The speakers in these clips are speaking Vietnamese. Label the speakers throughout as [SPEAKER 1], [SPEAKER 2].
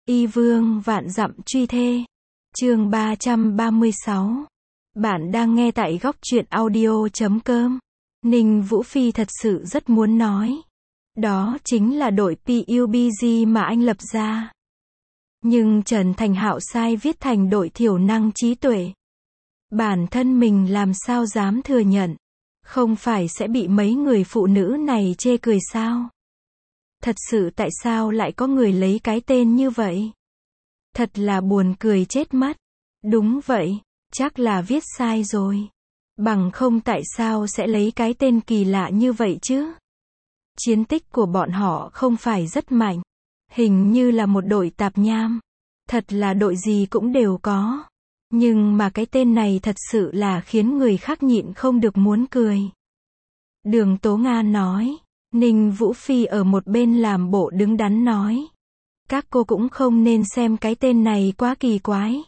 [SPEAKER 1] Y vương vạn dặm truy thê. Chương 336. Bạn đang nghe tại góc truyện audio.com. Ninh Vũ Phi thật sự rất muốn nói. Đó chính là đội PUBG mà anh lập ra. Nhưng Trần Thành Hạo sai viết thành đội thiểu năng trí tuệ. Bản thân mình làm sao dám thừa nhận. Không phải sẽ bị mấy người phụ nữ này chê cười sao? Thật sự tại sao lại có người lấy cái tên như vậy? Thật là buồn cười chết mất. Đúng vậy, chắc là viết sai rồi. Bằng không tại sao sẽ lấy cái tên kỳ lạ như vậy chứ? Chiến tích của bọn họ không phải rất mạnh. Hình như là một đội tạp nham. Thật là đội gì cũng đều có. Nhưng mà cái tên này thật sự là khiến người khác nhịn không được muốn cười. Đường Tố Nga nói. Ninh Vũ Phi ở một bên làm bộ đứng đắn nói. Các cô cũng không nên xem cái tên này quá kỳ quái.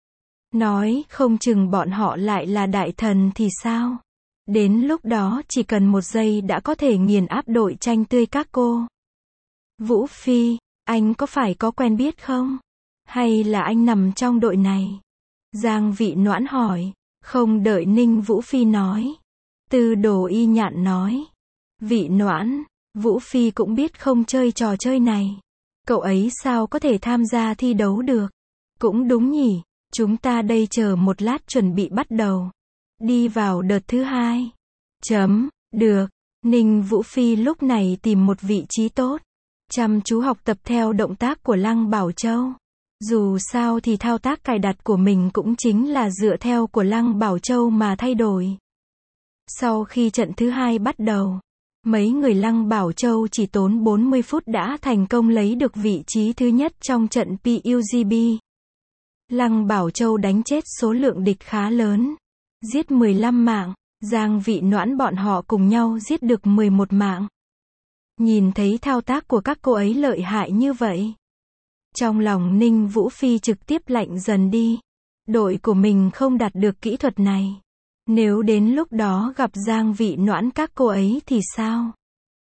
[SPEAKER 1] Nói không chừng bọn họ lại là đại thần thì sao? Đến lúc đó chỉ cần một giây đã có thể nghiền áp đội tranh tươi các cô. Vũ Phi, anh có phải có quen biết không? Hay là anh nằm trong đội này? Giang Vị Noãn hỏi. Không đợi Ninh Vũ Phi nói. Tư Đồ Y Nhạn nói. Vị Noãn, Vũ Phi cũng biết không chơi trò chơi này. Cậu ấy sao có thể tham gia thi đấu được? Cũng đúng nhỉ, chúng ta đây chờ một lát chuẩn bị bắt đầu. Đi vào đợt thứ 2. Được, Ninh Vũ Phi lúc này tìm một vị trí tốt. Chăm chú học tập theo động tác của Lăng Bảo Châu. Dù sao thì thao tác cài đặt của mình cũng chính là dựa theo của Lăng Bảo Châu mà thay đổi. Sau khi trận thứ 2 bắt đầu, mấy người Lăng Bảo Châu chỉ tốn 40 phút đã thành công lấy được vị trí thứ nhất trong trận PUBG. Lăng Bảo Châu đánh chết số lượng địch khá lớn. Giết 15 mạng, Giang Vị Noãn bọn họ cùng nhau giết được 11 mạng. Nhìn thấy thao tác của các cô ấy lợi hại như vậy. Trong lòng Ninh Vũ Phi trực tiếp lạnh dần đi. Đội của mình không đạt được kỹ thuật này. Nếu đến lúc đó gặp Giang Vị Noãn các cô ấy thì sao?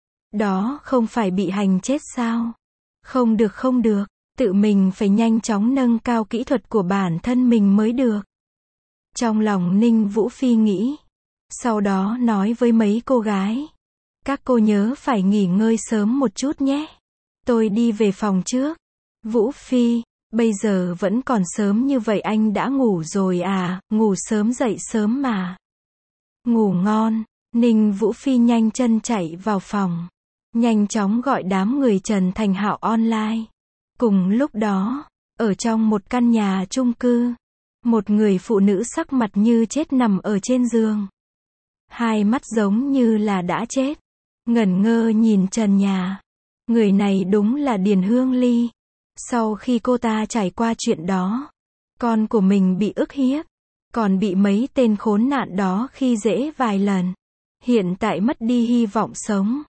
[SPEAKER 1] Đó không phải bị hành chết sao? Không được, tự mình phải nhanh chóng nâng cao kỹ thuật của bản thân mình mới được. Trong lòng Ninh Vũ Phi nghĩ. Sau đó nói với mấy cô gái. Các cô nhớ phải nghỉ ngơi sớm một chút nhé. Tôi đi về phòng trước. Vũ Phi, bây giờ vẫn còn sớm như vậy anh đã ngủ rồi à? Ngủ sớm dậy sớm mà. Ngủ ngon. Ninh Vũ Phi nhanh chân chạy vào phòng. Nhanh chóng gọi đám người Trần Thành Hạo online. Cùng lúc đó, ở trong một căn nhà chung cư, một người phụ nữ sắc mặt như chết nằm ở trên giường. Hai mắt giống như là đã chết. Ngẩn ngơ nhìn trần nhà. Người này đúng là Điền Hương Ly. Sau khi cô ta trải qua chuyện đó, con của mình bị ức hiếp, còn bị mấy tên khốn nạn đó khi dễ vài lần. Hiện tại mất đi hy vọng sống.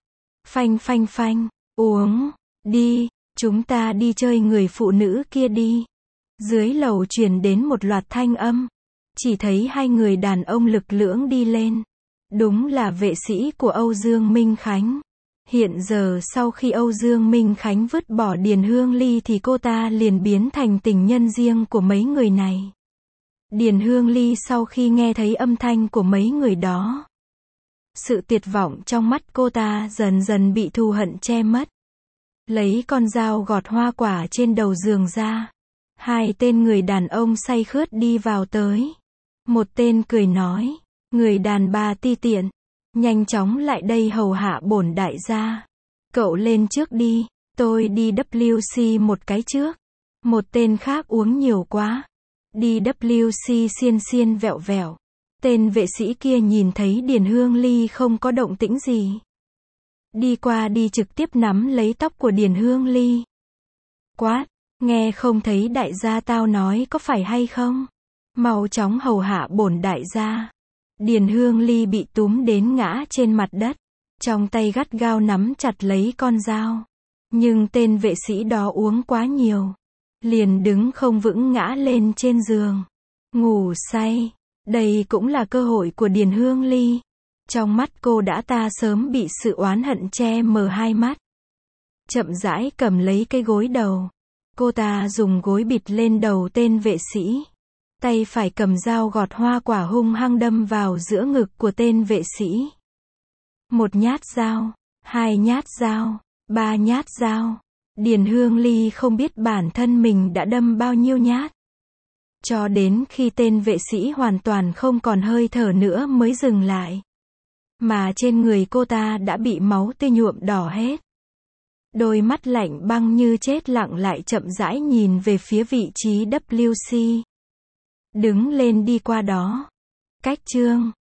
[SPEAKER 1] Phanh, uống, đi, chúng ta đi chơi người phụ nữ kia đi. Dưới lầu truyền đến một loạt thanh âm. Chỉ thấy hai người đàn ông lực lưỡng đi lên. Đúng là vệ sĩ của Âu Dương Minh Khánh. Hiện giờ sau khi Âu Dương Minh Khánh vứt bỏ Điền Hương Ly thì cô ta liền biến thành tình nhân riêng của mấy người này. Điền Hương Ly sau khi nghe thấy âm thanh của mấy người đó, sự tuyệt vọng trong mắt cô ta dần dần bị thù hận che mất. Lấy con dao gọt hoa quả trên đầu giường ra. Hai tên người đàn ông say khướt đi vào tới. Một tên cười nói, người đàn bà ti tiện, nhanh chóng lại đây hầu hạ bổn đại gia. Cậu lên trước đi, tôi đi WC một cái trước. Một tên khác uống nhiều quá. Đi WC xiên vẹo vẹo. Tên vệ sĩ kia nhìn thấy Điền Hương Ly không có động tĩnh gì. Đi qua đi trực tiếp nắm lấy tóc của Điền Hương Ly. Quát, nghe không thấy đại gia tao nói có phải hay không? Mau chóng hầu hạ bổn đại gia. Điền Hương Ly bị túm đến ngã trên mặt đất. Trong tay gắt gao nắm chặt lấy con dao. Nhưng tên vệ sĩ đó uống quá nhiều. Liền đứng không vững ngã lên trên giường. Ngủ say. Đây cũng là cơ hội của Điền Hương Ly. Trong mắt cô đã sớm bị sự oán hận che mờ hai mắt. Chậm rãi cầm lấy cái gối đầu. Cô ta dùng gối bịt lên đầu tên vệ sĩ. Tay phải cầm dao gọt hoa quả hung hăng đâm vào giữa ngực của tên vệ sĩ. 1 nhát dao, 2 nhát dao, 3 nhát dao. Điền Hương Ly không biết bản thân mình đã đâm bao nhiêu nhát. Cho đến khi tên vệ sĩ hoàn toàn không còn hơi thở nữa mới dừng lại. Mà trên người cô ta đã bị máu tươi nhuộm đỏ hết. Đôi mắt lạnh băng như chết lặng lại chậm rãi nhìn về phía vị trí WC. Đứng lên đi qua đó. Cách chương